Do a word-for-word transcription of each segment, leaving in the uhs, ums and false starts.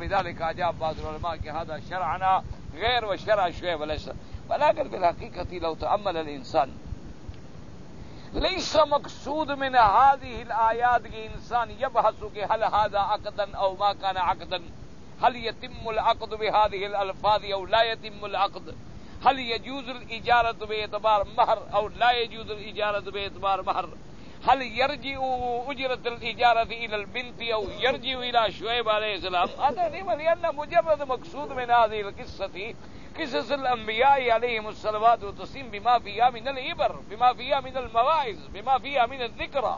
فبذلك أجاب بعض العلماء کہ هذا شرعنا غير وشرع شعيب عليه السلام. ولكن في الحقيقة لو تأمل الإنسان ليس مقصود من هذه الآيات کہ انسان يبحث کہ هل هذا عقدا أو ما كان عقدا، هل يتم العقد بهذه الألفاظ أو لا يتم العقد، هل يجوز الإجارة باعتبار مہر أو لا يجوز الإجارة باعتبار مہر، هل يرجع أجرة الإجارة إلى البنت أو يرجع إلى شعيب عليه السلام. هذا لأن مجرد مقصود من هذه القصة قصص الأنبياء عليهم الصلوات والتسليم بما فيها من العبر، بما فيها من المواعظ، بما فيها من الذكرى.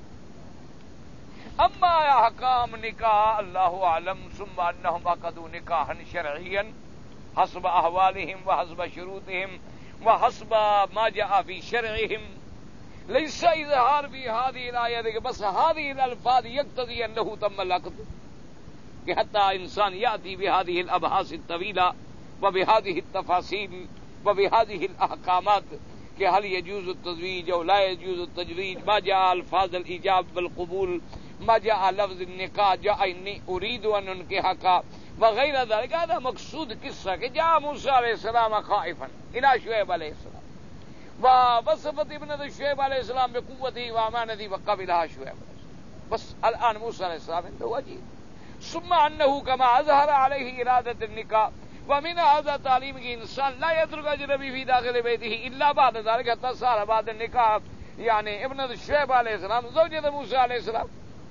أما أحكام نكاح الله أعلم، ثم أنهم عقدوا نكاحا شرعيا حسب أحوالهم وحسب شروطهم وحسب ما جاء في شرعهم. ليس إظهار في هذه الآية بس هذه الألفاظ يقتضي أنه تم العقد، کہ حتى إنسان يأتي بهذه الأبحاث الطويلة وبهذه التفاصيل وبهذه الأحكامات کہ هل يجوز التزويج أو لا يجوز التزويج، ما جاء ألفاظ الإيجاب والقبول، ما جاء لفظ النکاح، جاء إني أريد أن أنكحك وغير ذلك. هذا مقصود قصة کہ جاء موسى عليه السلام خائفا إلى شعيب عليه السلام ووصفت ابنة شعيب عليه السلام بقوته وأمانته وقبلها شعيب عليه السلام. بس الآن موسى عليه السلام عنده أجيب. ثم أنه كما أظهر عليه إرادة النكاح ومن هذا تعليم کہ انسان لا يترك أجنبي في داخل بيته إلا بعد ذلك حتى صار بعد النكاح يعني ابنة شعيب عليه السلام زوجة موسى عليه السلام.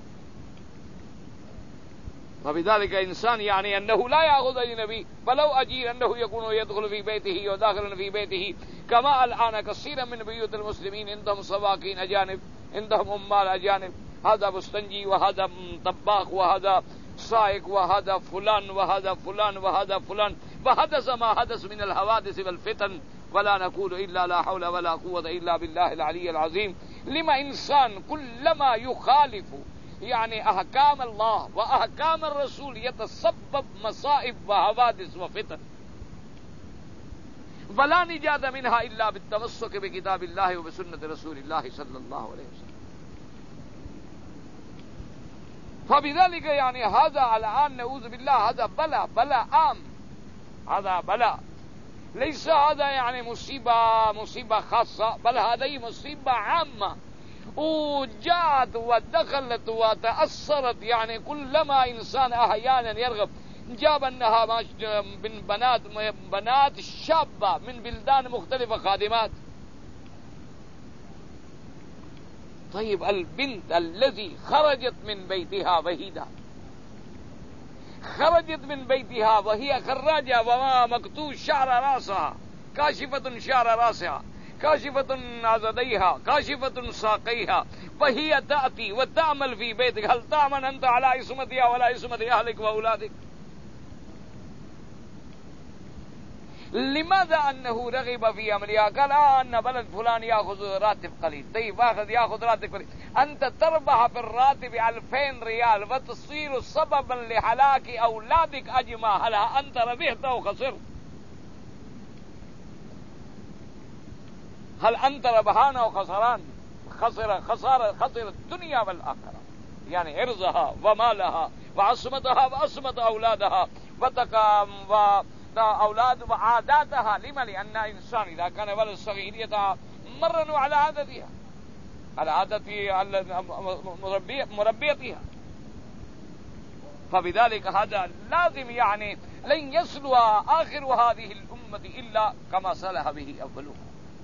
وبذلك إنسان يعني أنه لا يأخذ أجنبي ولو أجير أنه يكون يدخل في بيته وداخل في بيته كما الآن كثيرا من بيوت المسلمين عندهم سواقين أجانب، عندهم عمال أجانب، هذا مستنجي وهذا طباخ وهذا سائق وهذا فلان وهذا فلان وهذا فلان. وحدث ما حدث من الحوادث والفتن ولا نقول إلا لا حول ولا قوة إلا بالله العلي العظيم. لما إنسان كلما يخالف يعني أحكام الله وأحكام الرسول يتسبب مصائب وحوادث وفتن ولا نجاة منها إلا بالتمسك بكتاب الله وبسنة رسول الله صلى الله عليه وسلم. فبذلك يعني هذا الآن نعوذ بالله هذا بلا بلا عام، هذا بلا ليس هذا يعني مصيبة مصيبة خاصة، بل هذه مصيبة عامة وجاءت ودخلت وتأثرت. يعني كلما إنسان أحيانا يرغب جاب أنها من بنات بنات شابة من بلدان مختلفة خادمات. طيب البنت الذي خرجت من بيتها وحيدة، خرجت من بيتها وهي خراجة وما مكتوب شعر راسها، كاشفة شعر راسها، كاشفة عضديها، كاشفة ساقيها، وهي تأتي وتعمل في بيتك، هل تعمل أنت على عصمتها ولا عصمة أهلك وأولادك؟ لماذا أنه رغب في أمرها؟ قال آه أن بلد فلان يأخذ راتب قليل، طيب واخذ يأخذ راتب قليل، أنت تربح في الراتب ألفين ريال وتصير سببا لهلاك أولادك أجمع، هل أنت ربحت أو خسرت؟ هل أنت ربحان أو خسران؟ خسر خسارة خسر الدنيا والآخرة، يعني عرضها ومالها وعصمتها وعصمة أولادها وتقام و أولاد وعاداتها. لما؟ لأن إنسان إذا كان ولد صغير يتمرن على عادتها، على عادة مربيتها. فبذلك هذا لازم يعني لن يصل آخر هذه الأمة إلا كما صلح به أولها.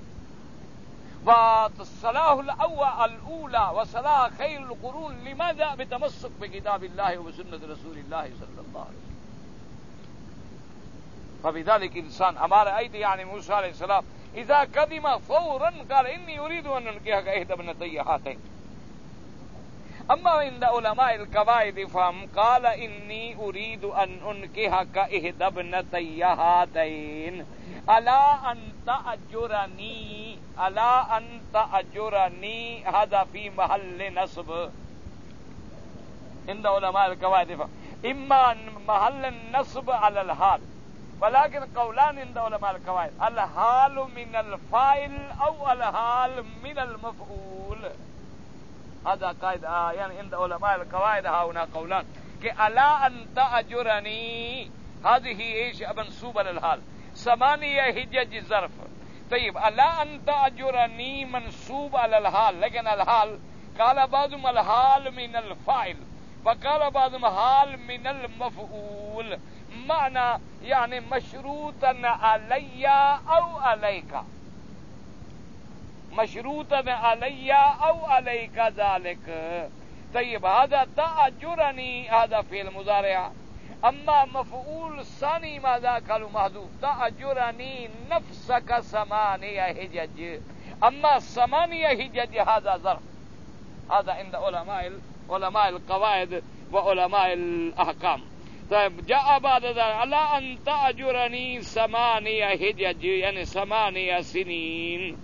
والصلاح الأول الأولى وصلاح خير القرون لماذا؟ بتمسك بكتاب الله وبسنة رسول الله صلى الله عليه وسلم. فبذلك إنسان أمر أيدي يعني موسى عليه السلام إذا قدم فورا قال إني أريد أن أنكحك إحدى ابنتي هاتين. أما عند علماء القواعد فهم قال إني أريد أن أنكحك إحدى ابنتي هاتين على أن تأجرني، على أن تأجرني، هذا في محل نصب عند علماء القواعد فهم. إما محل النصب على الحال، ولكن قولان عند علماء القواعد الحال من الفاعل أو الحال من المفعول. هذا قاعدة يعني عند علماء القواعد هنا قولان، کہ الا ان تأجرنی هذه ايش منصوب على الحال ثمانية حجج ظرف. طيب الا ان تأجرني منصوب على الحال، لیکن الحال قال بعضهم الحال من الفاعل وقال بعضهم حال من المفعول، معنى يعني مشروطا علي او عليك، مشروطا علي او عليك ذلك. طيب هذا تأجرني هذا فعل مضارع. اما مفعول ثاني ماذا قالوا محذوف تأجرني نفسك ثمانية حجج. اما ثمانية حجج هذا ظرف. هذا عند علماء علماء القواعد وعلماء الاحكام. طيب جاء بعد ذلك الا ان تأجرني ثمانية حجج يعني ثمانية سنين.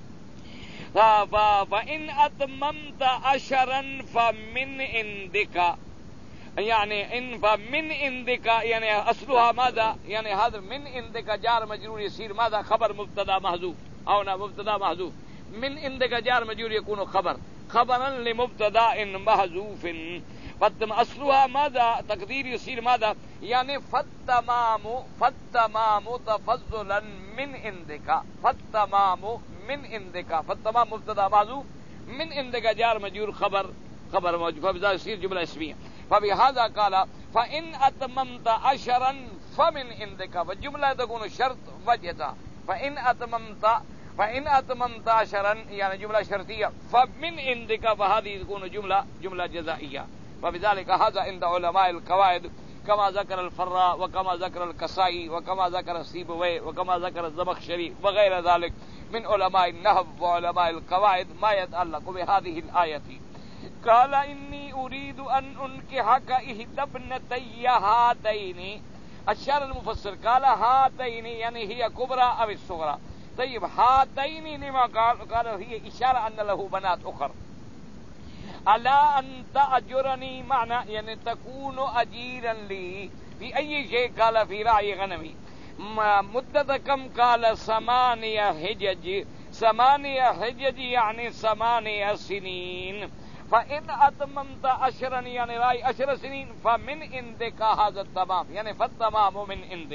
فإن أتممت عشرا فمن عندك، يعني إن فمن عندك يعني أصلها ماذا؟ يعني هذا من عندك جار مجرور يصير ماذا؟ خبر مبتدا محذوف أو نا مبتدا محذوف. من عندك جار مجرور يكون خبر خبرا لمبتدا محذوف. أصلها ماذا؟ تقدير يصير ماذا؟ يعني فالتمام فالتمام تفضلا من عندك، فالتمام من عندك، فالتمام مبتدا محذوف من عندك جار مجرور خبر خبر موجود، فبذلك يصير جملة اسمية. فبهذا قال فإن أتممت عشرا فمن عندك، فالجملة تكون شرط وجهة. فإن أتممت فإن أتممت عشرا يعني جملة شرطية فمن عندك، فهذه تكون جملة جملة جزائية. وبذلك هذا عند علماء القواعد كما ذكر الفراء وكما ذكر الكسائي وكما ذكر السيبوي وكما ذكر الزمخشري وغير ذلك من علماء النحو وعلماء القواعد ما يتعلق بهذه الآية. قال إني أريد أن أنكحك إحدى ابنتي هاتين. الشارح المفسر قال هاتين يعني هي كبرى أو الصغرى. طيب هاتين لما قال؟ قال هي إشارة أن له بنات أخر. ألا أن تأجرني معنى يعني تكون أجيرا لي في أي شيء؟ قال في رعي غنمي. مدة كم؟ قال ثمانية حجج. ثمانية حجج يعني ثمانية سنين. فإن أتممت عشرا يعني رأي عشر سنين فمن عندك هذا التمام يعني فالتمام من عندك.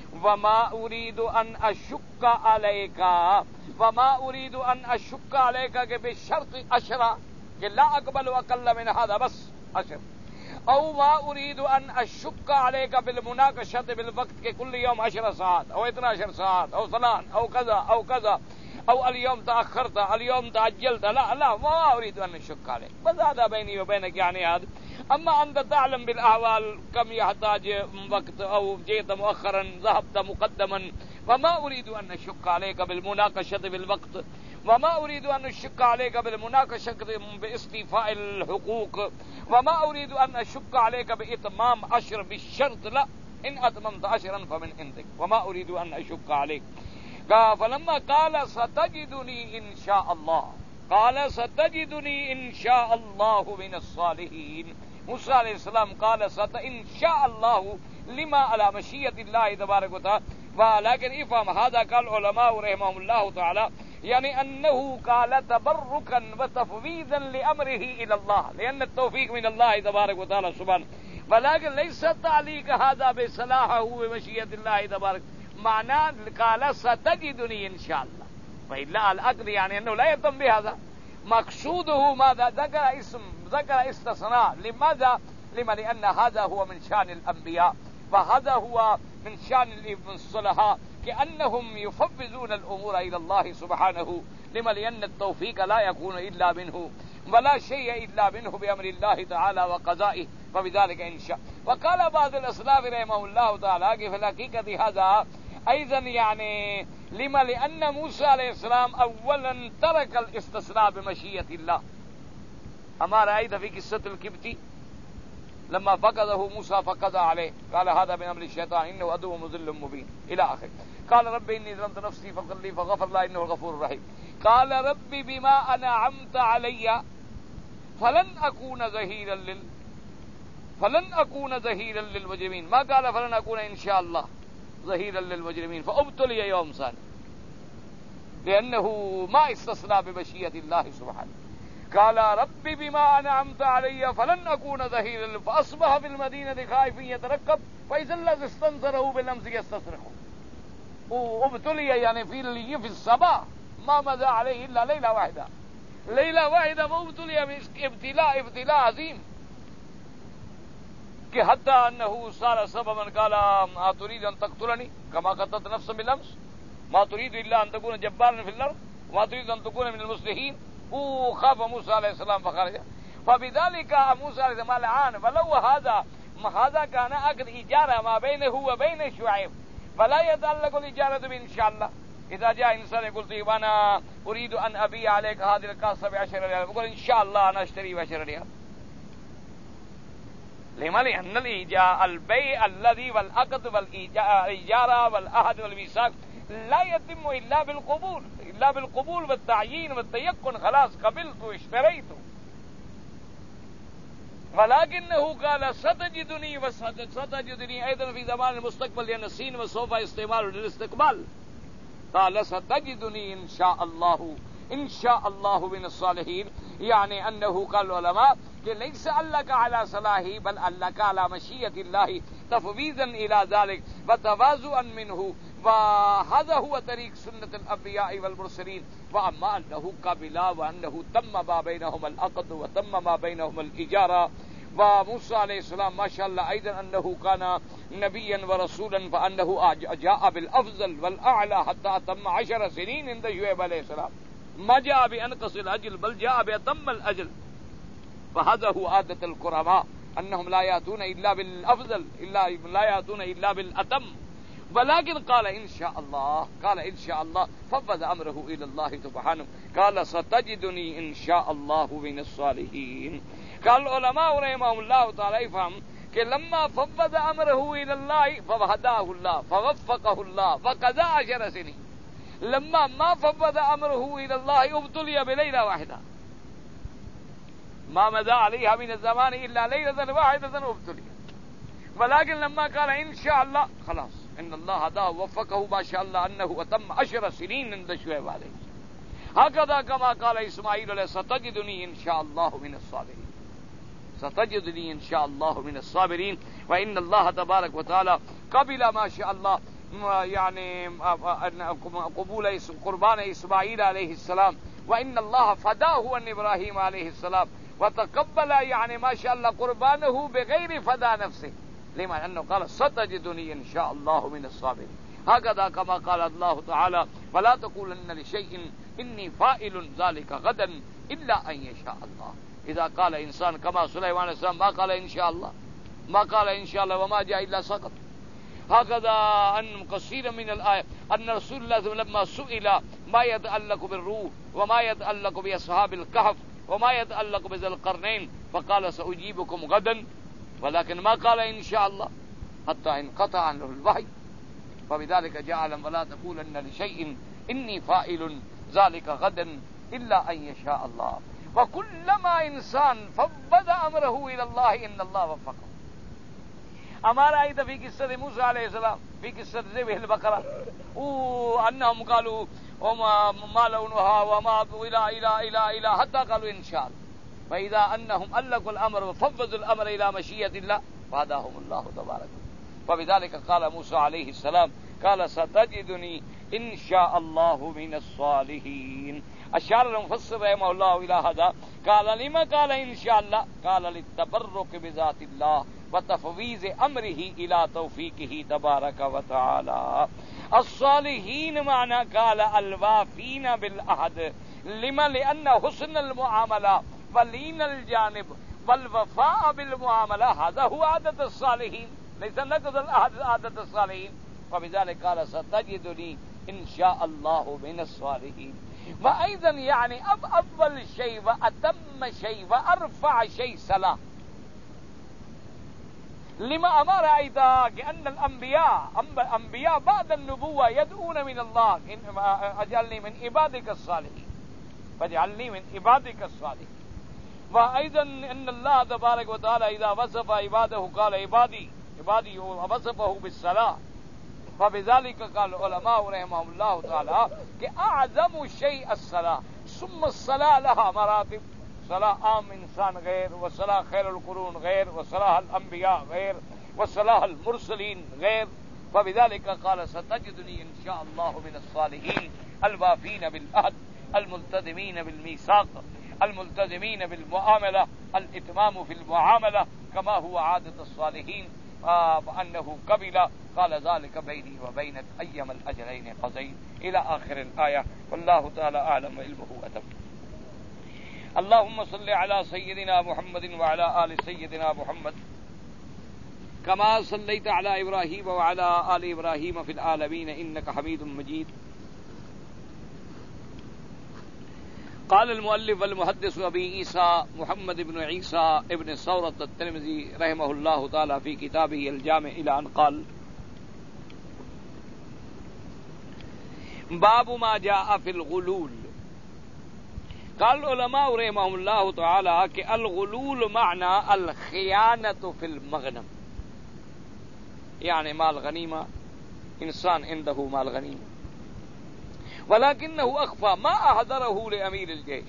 وما أريد أن أشك عليك، وما أريد أن أشك عليك بالشرط عشرة کہ لا اقبل اقل من هذا بس عشر. او ما اريد ان اشق عليك بالمناقشه بالوقت کہ كل يوم عشر ساعات او اثنا عشر ساعات او فلان او كذا او كذا او اليوم تاخرت اليوم تعجلت، لا لا ما اريد ان اشق عليك، بس هذا بيني وبينك يعني هذا. اما انت تعلم بالاحوال كم يحتاج وقت او جئت مؤخرا ذهبت مقدما، فما اريد ان اشق عليك بالمناقشه بالوقت، وما أريد أن أشق عليك بالمناقشة باستيفاء الحقوق، وما أريد أن أشق عليك بإتمام عشر بالشرط، لا إن أتممت عشرا فمن عندك وما أريد أن أشق عليك. فلما قال ستجدني إن شاء الله، قال ستجدني إن شاء الله من الصالحين. موسى عليه السلام قال ست إن شاء الله لما على مشيئة الله تبارك وتعالى. ولكن افهم هذا قال علماء رحمهم الله تعالى يعني أنه قال تبركا وتفويضا لأمره إلى الله، لأن التوفيق من الله تبارك وتعالى سبحانه، ولكن ليس تعليق هذا بصلاحه ومشيئة الله تبارك. معناه قال ستجدني إن شاء الله، وإلا العقد يعني أنه لا يتم بهذا. مقصوده ماذا؟ ذكر اسم ذكر استثناء. لماذا؟ لما لأن هذا هو من شأن الأنبياء وهذا هو من شأن الصلحاء كأنهم يفوضون الأمور إلى الله سبحانه، لما لأن التوفيق لا يكون إلا منه ولا شيء إلا منه بأمر الله تعالى وقضائه، فبذلك إن شاء. وقال بعض الأسلاف رحمه الله تعالى في الحقيقة هذا أيضا يعني لما لأن موسى عليه السلام أولا ترك الاستثناء بمشيئة الله. أما رأيت في قصة الكبتي لما فقده موسى فقضى عليه قال هذا من أمر الشيطان إنه عدو مضل مبين إلى آخر. قال رب إني ظلمت نفسي فاغفر لي فغفر الله إنه الغفور الرحيم. قال رب بما أنعمت علي فلن أكون ظهيرا لل فلن أكون ظهيرا للمجرمين. ما قال فلن أكون إن شاء الله ظهيرا للمجرمين، فأبتلي يوم ثاني لأنه ما استثنى بمشيئة الله سبحانه. قال رب بما انعمت علي فلن اكون ظهيرا فاصبح في المدينه خائفا يترقب فاذا الذي استنصره بالامس يستصرخه. وابتلي يعني في في الصباح ما مضى عليه الا ليله واحده، ليله واحده وابتلي ابتلاء ابتلاء عظيم کہ حتی انه صار سببا قال ما تريد ان تقتلني كما قتلت نفسا بالامس ما تريد الا ان تكون جبارا في الارض وما تريد ان تكون من المصلحين. وخاف موسى عليه السلام فخرج. فبذلك موسى عليه السلام الآن ولو هذا هذا كان عقد إجارة ما بينه وبين شعيب فلا يتعلق الإجارة بإن شاء الله. إذا جاء إنسان يقول طيب أنا أريد أن أبيع عليك هذه القاصة بعشر ريال، يقول إن شاء الله أنا أشتري بعشر ريال. لما؟ لأن الإيجار البيع الذي والعقد والإجارة والعهد والميثاق لا يتم إلا بالقبول، إلا بالقبول والتعيين والتيقن. خلاص قبلت واشتريت. ولكنه قال ستجدني وستجدني أيضا في زمان المستقبل لأن السين وسوف استعمال للاستقبال. قال ستجدني إن شاء الله إن شاء الله من الصالحين. يعني أنه قال العلماء کہ ليس علق على صلاحه بل علق على مشيئة الله تفويضا إلى ذلك وتواضعا منه، وهذا هو طريق سنة الأنبياء والمرسلين. وأما أنه قبل وأنه تم ما بينهم العقد وتم ما بينهم الإجارة. وموسى عليه السلام ما شاء الله أيضا أنه كان نبيا ورسولا فأنه جاء بالأفضل والأعلى حتى أتم عشر سنين عند شعيب عليه السلام. ما جاء بأنقص الأجل بل جاء بأتم الأجل. فهذا هو عادة الكرماء أنهم لا يأتون إلا بالأفضل إلا لا يأتون إلا بالأتم. ولكن قال إن شاء الله قال إن شاء الله فوض أمره إلى الله سبحانه. قال ستجدني إن شاء الله من الصالحين. قال العلماء رحمهم الله تعالى يفهم کہ لما فوض أمره إلى الله فهداه الله فوفقه الله وقضى عشر سنين. لما ما فوض أمره إلى الله ابتلي بليلة واحدة ما مضى عليها من الزمان إلا ليلة واحدة وابتلي. ولكن لما قال إن شاء الله خلاص إن الله هداه ووفقه ما شاء الله أنه أتم عشر سنين عند شعيب عليه السلام. هكذا كما قال إسماعيل عليه ستجدني إن شاء الله من الصابرين. ستجدني إن شاء الله من الصابرين. وإن الله تبارك وتعالى قبل ما شاء الله يعني قبول قربان إسماعيل عليه السلام. وإن الله فداه عن إبراهيم عليه السلام وتقبل يعني ما شاء الله قربانه بغير فدا نفسه. لما أنه قال ستجدني إن شاء الله من الصابرين. هكذا كما قال الله تعالى ولا تقولن لشيء إني فاعل ذلك غدا إلا أن يشاء الله. إذا قال إنسان كما سليمان عليه السلام ما قال إن شاء الله ما قال إن شاء الله وما جاء إلا سقط. هكذا أن كثيرا من الآية أن رسول الله لما سئل ما يتعلق بالروح وما يتعلق بأصحاب الكهف وما يتعلق بذي القرنين فقال سأجيبكم غدا، ولكن ما قال إن شاء الله حتى انقطع عنه الوحي. فبذلك جعل ولا تقولن لشيء إني فاعل ذلك غدا إلا أن يشاء الله. وكلما إنسان فوض أمره إلى الله إن الله وفقه. ہمارا آئی تھا فی قصة موسیٰ علیہ السلام فی قصة ذبح البقرہ وأنهم قالوا وما ما لونها وما إلى إلى إلى إلى حتى قالوا إن شاء الله. فإذا أنهم ألقوا الأمر وفوضوا الأمر إلى مشيئة الله فهداهم الله تبارك. فبذلك قال موسى عليه السلام قال ستجدني إن شاء الله من الصالحين. أشار المفسر رحمه الله إلى هذا قال لما قال إن شاء الله قال للتبرك بذات الله وتفويض أمره إلى توفيقه تبارك وتعالى. الصالحين معنى قال الوافين بالعهد. لما؟ لأن حسن المعاملة ولين الجانب والوفاء بالمعاملة هذا هو عادة الصالحين ليس نقض العهد عادة الصالحين. وبذلك قال ستجدني إن شاء الله من الصالحين. وأيضا يعني أب أول شيء وأتم شيء وأرفع شيء صلاة. لما أمر أيضا أن الأنبياء أنبياء بعد النبوة يدعون من الله إن أجعلني من عبادك الصالحين فاجعلني من عبادك الصالحين. وأيضا أن الله تبارك وتعالى إذا وصف عباده قال عبادي عبادي ووصفه بالصلاة. فبذلك قال العلماء رحمهم الله تعالى کہ اعظم شيء الصلاة ثم الصلاة لها مراتب. صلاح عام انسان غیر، وصلاح خیر القرون غیر، وصلاح الانبیاء غیر، وصلاح المرسلین غیر. فبذلك قال ستجدني ان شاء الله من الصالحين الوافين بالعهد الملتزمين بالميثاق الملتزمين بالمعاملة الاتمام في المعاملة كما هو عادة الصالحين وأنه قبل قال ذلك بيني وبينك أيما الأجلين قضيت إلى آخر الآية. والله تعالى أعلم وعلمه أتم. اللهم صل على سيدنا محمد وعلى آل سيدنا محمد كما صليت على إبراهيم وعلى آل إبراهيم في العالمين إنك حميد مجيد. قال المؤلف والمحدث أبي عيسى محمد بن عيسى ابن ثورة الترمذي رحمه الله تعالى في كتابه الجامع إلى أن قال باب ما جاء في الغلول. قال العلماء رحمهم الله تعالى کہ الغلول معنى الخيانة في المغنم، يعني مال غنیمہ، انسان عنده مال غنیمہ ولكنه أخفى ما أحضره لأمير الجيش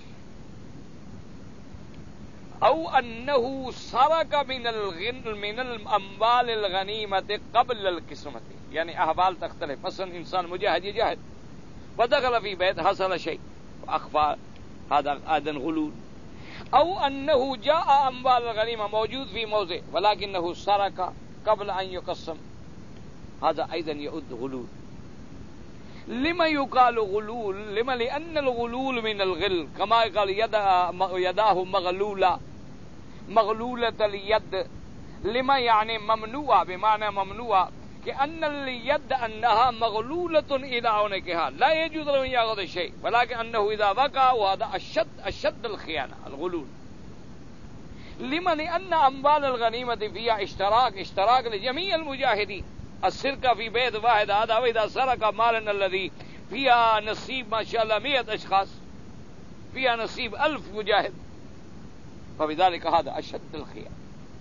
أو أنه سرق من الغن من الأموال الغنيمة قبل القسمة، يعني أحوال تختلف. مثلا إنسان مجاهد يجاهد ودخل في بيت حصل شيء أخفى، هذا أيضا غلول. أو أنه جاء أموال الغنيمة موجود في موضع ولكنه سرق قبل أن يقسم، هذا أيضا يعد غلول. لما يقال غلول؟ لما لأن الغلول من الغل كما قال يداه مغلولة مغلولة اليد. لما يعني ممنوعة بمعنى ممنوعة، كأن اليد أنها مغلولة إلى عنقها لا يجوز له أن يأخذ شيء، ولكن أنه إذا وقع وهذا أشد أشد الخيانة الغلول. لما لأن أموال الغنيمة فيها اشتراك اشتراك لجميع المجاهدين. السرقة في بيت واحد هذا، وإذا سرق مالا الذي فيها نصيب ما شاء الله مئة أشخاص فيها نصيب ألف مجاهد، فبذلك هذا أشد الخيانة.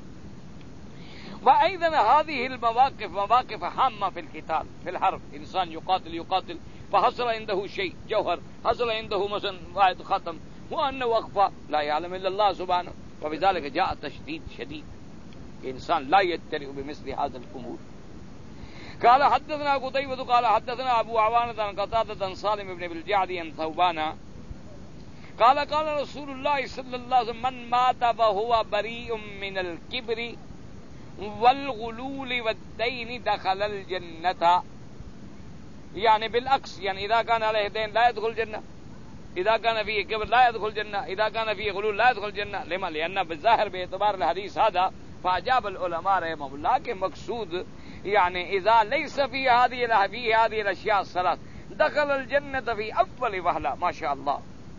وأيضا هذه المواقف مواقف هامة في القتال في الحرب. إنسان يقاتل يقاتل فحصل عنده شيء جوهر، حصل عنده مثلا واحد خاتم، وأنه أخفى لا يعلم إلا الله سبحانه، وبذلك جاء تشديد شديد. إنسان لا يجترئ بمثل هذا الأمور. قال حدثنا قتيبة قال حدثنا أبو عوانة عن قتادة عن سالم بن بالجعد عن ثوبان قال قال رسول الله صلى الله عليه وسلم من مات وهو بريء من الكبر والغلول والدين دخل الجنة. يعني بالعكس، يعني إذا كان عليه دين لا يدخل الجنة، إذا كان فيه كبر لا يدخل الجنة، إذا كان فيه غلول لا يدخل الجنة. لما؟ لأن بالظاهر باعتبار الحديث هذا فأجاب العلماء رحمهم الله کہ مقصود يعني إذا ليس في هذه في هذه الأشياء الثلاث دخل الجنة في أول وهلة ما شاء الله.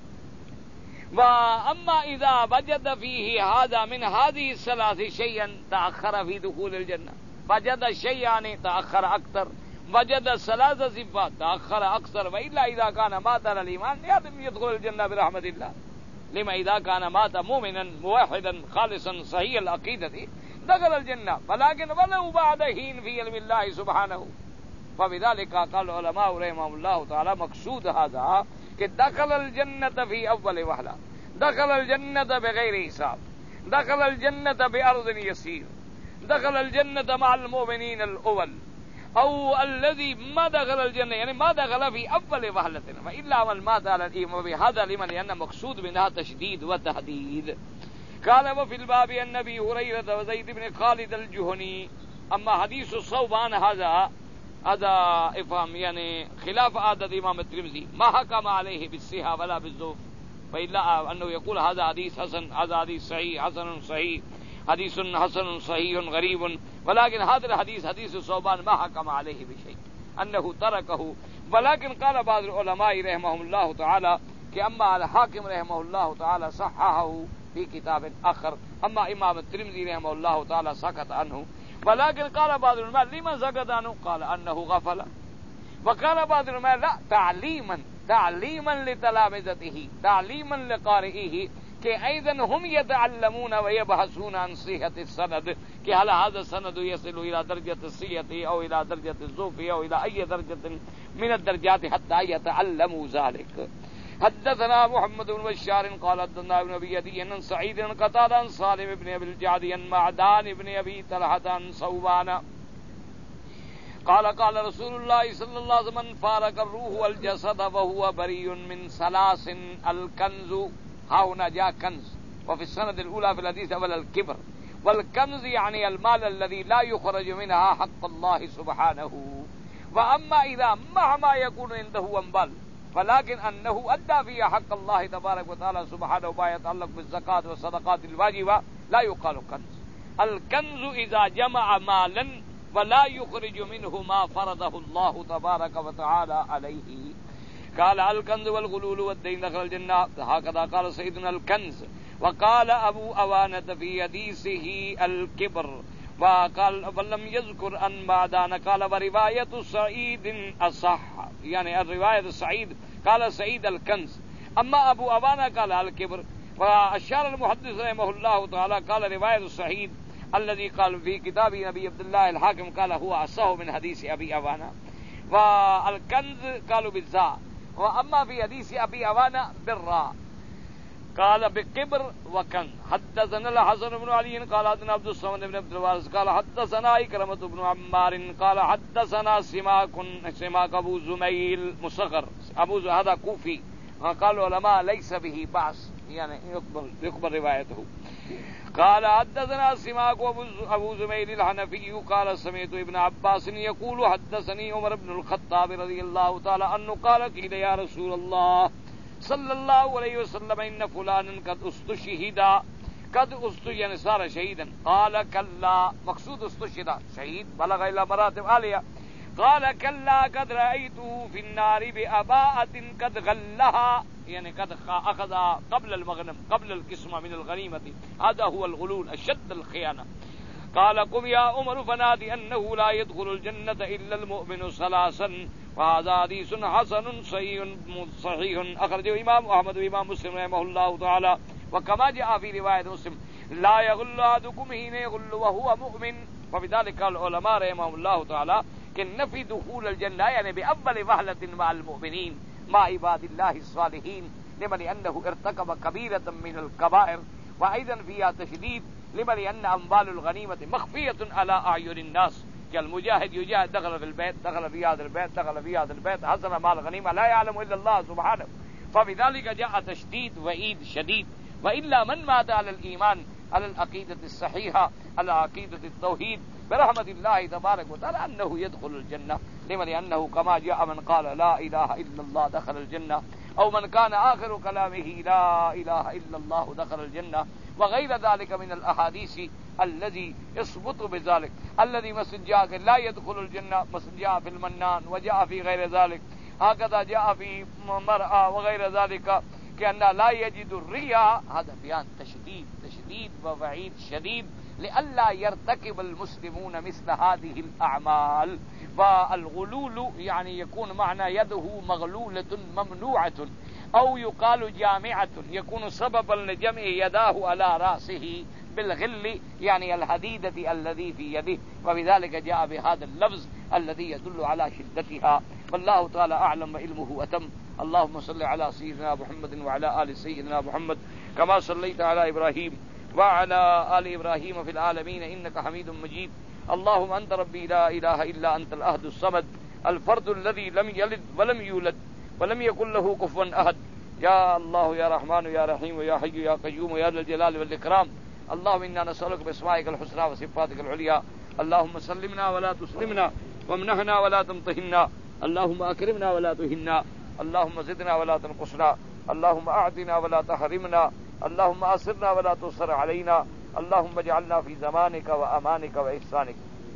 وأما إذا وجد فيه هذا من هذه الثلاث شيئا تأخر في دخول الجنة، وجد شيئا تأخر أكثر، وجد ثلاث صفات تأخر أكثر. وإلا إذا كان مات على الإيمان يدخل الجنة برحمة الله. لما إذا كان مات مؤمنا موحدا خالصا صحيح العقيدة دخل الجنة، ولكن ولو بعد حين في علم الله سبحانه. فبذلك قال العلماء رحمهم الله تعالى مقصود هذا کہ دخل الجنة في أول وهلة، دخل الجنة بغير حساب، دخل الجنة بأرض يسير، دخل الجنة مع المؤمنين الأول، أو الذي ما دخل الجنة يعني ما دخل في أول وهلة. وإلا من مات على الإيمان بهذا لمن لأن مقصود منها تشديد وتهديد. قال وفي الباب عن أبي هريرة وزيد بن خالد الجهني. أما حديث الصوبان هذا هذا افهم يعني خلاف عادة امام الترمذي ما حكم عليه بالصحة ولا بالضعف، وإلا أنه يقول هذا حديث حسن، هذا حديث صحيح حسن صحيح حديث حسن صحيح غريب. ولكن هذا الحديث حديث الصوبان ما حكم عليه بشيء أنه تركه. ولكن قال بعض العلماء رحمهم الله تعالى کہ أما الحاكم رحمه الله تعالى صححه في كتاب آخر، أما إمام الترمذي رحمه الله تعالى سكت عنه. ولكن قال بعض العلماء لما سكت عنه؟ قال أنه غفل. وقال بعض العلماء لا تعليما تعليما لتلامذته تعليما لقارئه کہ أيضا هم يتعلمون ويبحثون عن صحة السند کہ هل هذا السند يصل إلى درجة الصحة أو إلى درجة الضعف أو إلى أي درجة من الدرجات حتى يتعلموا ذلك. حدثنا محمد بن بشار قال حدثنا ابن ابي عدي عن سعيد بن قتادة عن سالم بن ابي الجعد عن معدان بن ابي طلحة عن ثوبان قال قال رسول الله صلى الله عليه وسلم فارق الروح والجسد وهو بريء من ثلاث الكنز. ها هنا جاء كنز، وفي السند الأولى في الحديث أول الكبر، والكنز يعني المال الذي لا يخرج منها حق الله سبحانه. وأما إذا مهما يكون عنده أموال ولكن أنه أدى فيها حق الله تبارك وتعالى سبحانه ما يتعلق بالزكاة والصدقات الواجبة لا يقال كنز. الكنز إذا جمع مالا ولا يخرج منه ما فرضه الله تبارك وتعالى عليه. قال الكنز والغلول والدين دخل الجنة، هكذا قال سيدنا الكنز. وقال أبو أوانة في حديثه الكبر، وقال ولم يذكر أن معدان قال ورواية سعيد أصح، يعني الرواية سعيد قال سعيد الكنز، أما أبو أوانة قال الكبر. وأشار المحدث رحمه الله تعالى قال رواية سعيد الذي قال في كتاب نبي عبد الله الحاكم قال هو أصح من حديث أبي أوانة. والكنز قالوا بالزاء، وأما في حديث أبي أوانة بالراء قال بكبر وكنز. حدثنا الحسن بن علي قال حدثنا عبد الصمد بن عبد الوارث قال حدثنا إكرمة بن عمار قال حدثنا سماك سماك أبو زميل مصغر أبو ز... هذا كوفي، قال العلماء ليس به بأس، يعني يقبل يقبل روايته. قال حدثنا سماك أبو زميل الحنفي قال سمعت ابن عباس يقول حدثني عمر بن الخطاب رضي الله تعالى عنه قال قيل يا رسول الله صلى الله عليه وسلم إن فلانا قد استشهد قد استشهد صار شهيدا. قال كلا، مقصود استشهد شهيد بلغ إلى مراتب عالية. قال كلا قد رأيته في النار بأباءة قد غلها، يعني قد أخذ قبل المغنم قبل القسمة من الغنيمة، هذا هو الغلول أشد الخيانة. قال قم يا عمر فنادي أنه لا يدخل الجنة إلا المؤمن ثلاثا. وهذا حديث حسن صحيح صحيح أخرجه إمام أحمد وإمام مسلم رحمه الله تعالى. وكما جاء في رواية مسلم لا يغل أحدكم حين يغل وهو مؤمن. وبذلك قال العلماء رحمهم الله تعالى کہ نفی دخول الجنة يعني بأول وهلة مع المؤمنين مع عباد الله الصالحين لمن أنه ارتكب كبيرة من الكبائر. وأيضا فيها تشديد لمن أن أموال الغنيمة مخفية على أعين الناس، كالمجاهد يجاهد دخل في البيت دخل في هذا البيت دخل في هذا البيت حصل مال الغنيمة لا يعلم إلا الله سبحانه. فبذلك جاء تشديد وعيد شديد. وإلا من مات على الإيمان على العقيدة الصحيحة على عقيدة التوحيد برحمة الله تبارك وتعالى أنه يدخل الجنة، لمن أنه كما جاء من قال لا إله إلا الله دخل الجنة، أو من كان آخر كلامه لا إله إلا الله دخل الجنة، وغير ذلك من الأحاديث الذي يثبت بذلك. الذي مسجد جاء لا يدخل الجنة مسجد جاء في المنان، وجاء في غير ذلك، هكذا جاء في مرأة وغير ذلك كأن لا يجد الرياء. هذا بيان تشديد تشديد ووعيد شديد لئلا يرتكب المسلمون مثل هذه الأعمال. والغلول يعني يكون معنى يده مغلولة ممنوعة، أو يقال جامعة يكون سببا لجمع يداه على رأسه بالغل يعني الحديدة الذي في يده، وبذلك جاء بهذا اللفظ الذي يدل على شدتها. والله تعالى أعلم وعلمه أتم. اللهم صل على سيدنا محمد وعلى آل سيدنا محمد كما صليت على إبراهيم وعلى آل إبراهيم في العالمين إنك حميد مجيد. اللهم أنت ربي لا إله إلا أنت الأحد الصمد الفرد الذي لم يلد ولم يولد ولم يكن له كفوا أحد. يا الله يا رحمن يا رحيم يا حي يا قيوم يا ذا الجلال والإكرام. اللهم إنا نسألك بأسمائك الحسنى وصفاتك العليا. اللهم سلمنا ولا تسلمنا، وامنحنا ولا تمتهنا، اللهم أكرمنا ولا تهنا، اللهم زدنا ولا تنقصنا، اللهم أعطنا ولا تحرمنا، اللهم أسرنا ولا تسر علينا، اللهم اجعلنا في زمانك وأمانك وإحسانك.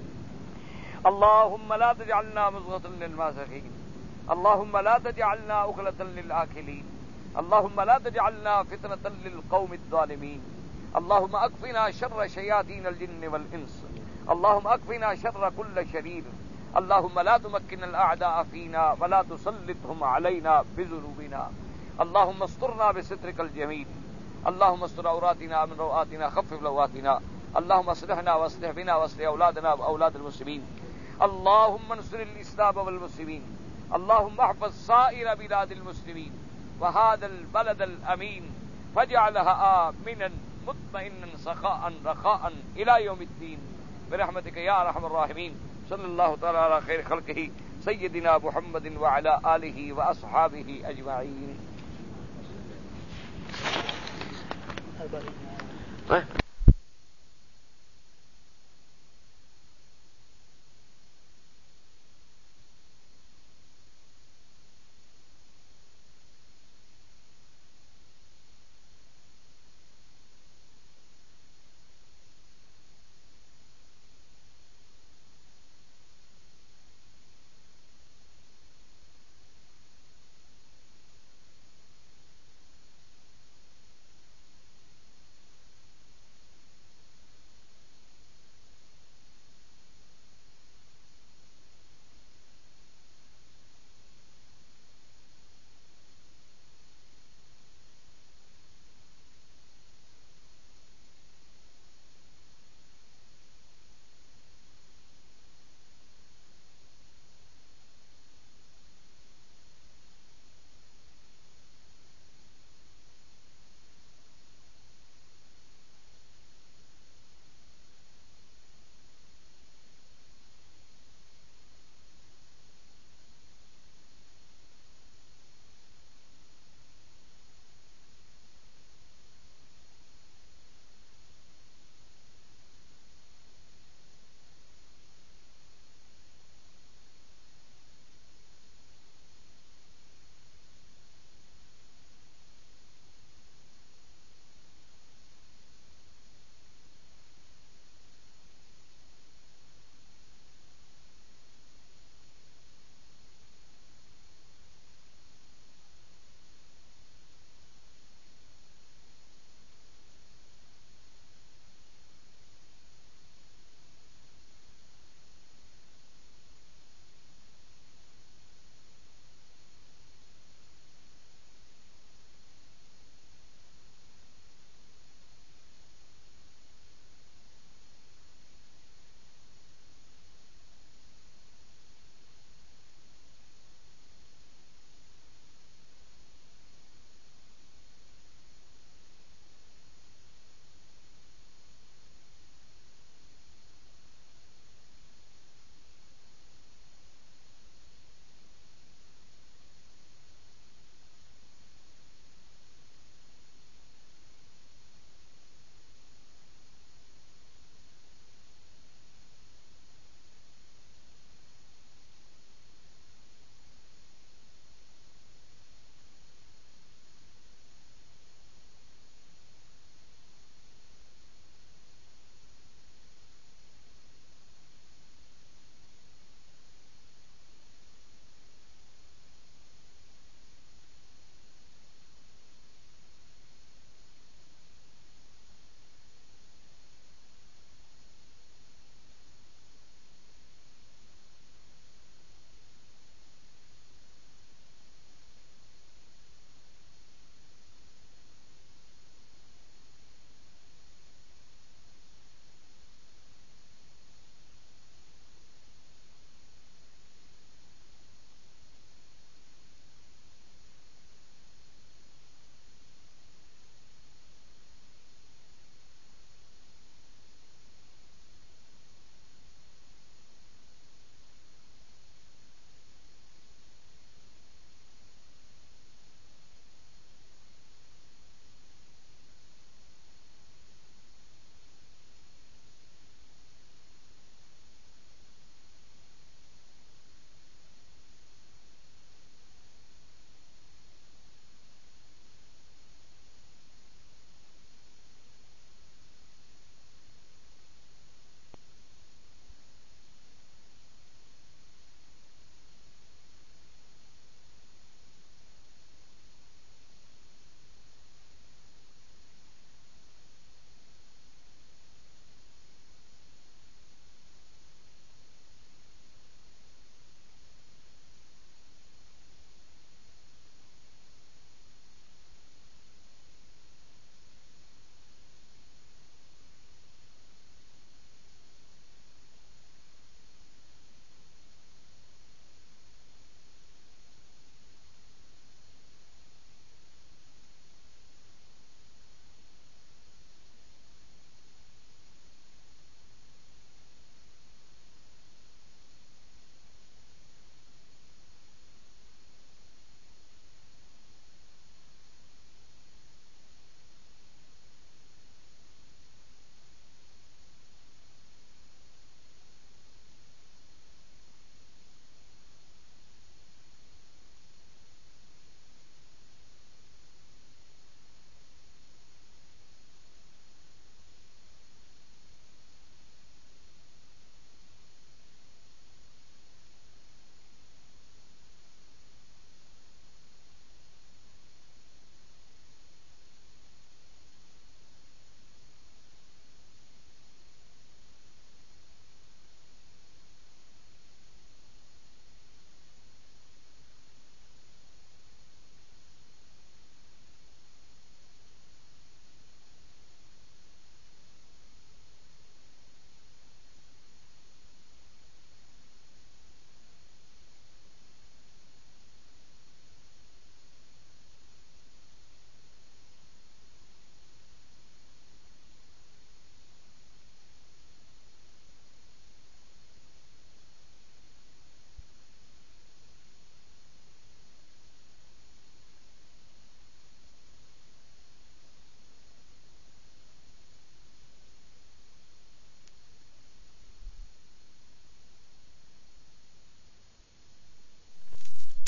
اللهم لا تجعلنا مزغة للماسخين، اللهم لا تجعلنا أكلة للآكلين، اللهم لا تجعلنا فتنة للقوم الظالمين. اللهم أكفنا شر شياطين الجن والإنس، اللهم أكفنا شر كل شرير. اللهم لا تمكن الأعداء فينا ولا تسلطهم علينا بذنوبنا. اللهم استرنا بسترك الجميل، اللهم استر عوراتنا من روآتنا خفف لواتنا. اللهم اصلحنا واصلح بنا واصلح أولادنا وأولاد المسلمين. اللهم انصر الإسلام والمسلمين. اللهم احفظ سائر بلاد المسلمين. وهذا البلد الأمين فاجعلها آمنا مطمئنا سخاء رخاء إلى يوم الدين برحمتك يا أرحم الراحمين. صلی اللہ تعالی علی خیر خلقہ سیدنا محمد وعلی آلہ واصحابہ اجمعین.